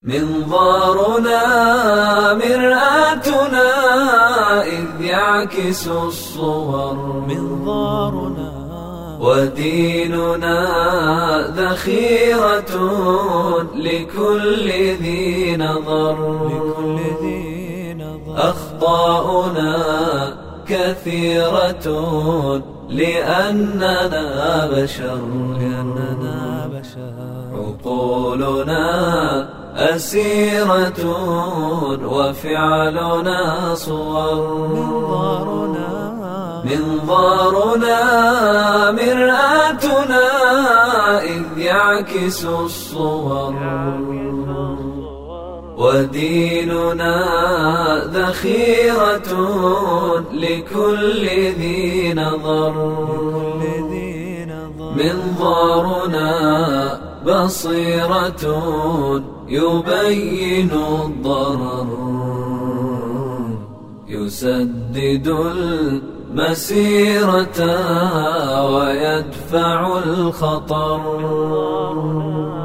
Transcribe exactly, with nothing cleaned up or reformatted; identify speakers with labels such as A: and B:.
A: منظارنا مرآتنا إذ يعكس الصور. منظارنا وديننا ذخيرة لكل ذي نظر. أخطاؤنا كثيرة لأننا بشر. عقولنا أسيرة وفعلنا صور. منظارنا مرآتنا إذ يعكس الصور. وديننا ذخيرة لكل ذي نظر. منظارنا بصيرة يبين الضرر. يسدد المسيرة ويدفع الخطر.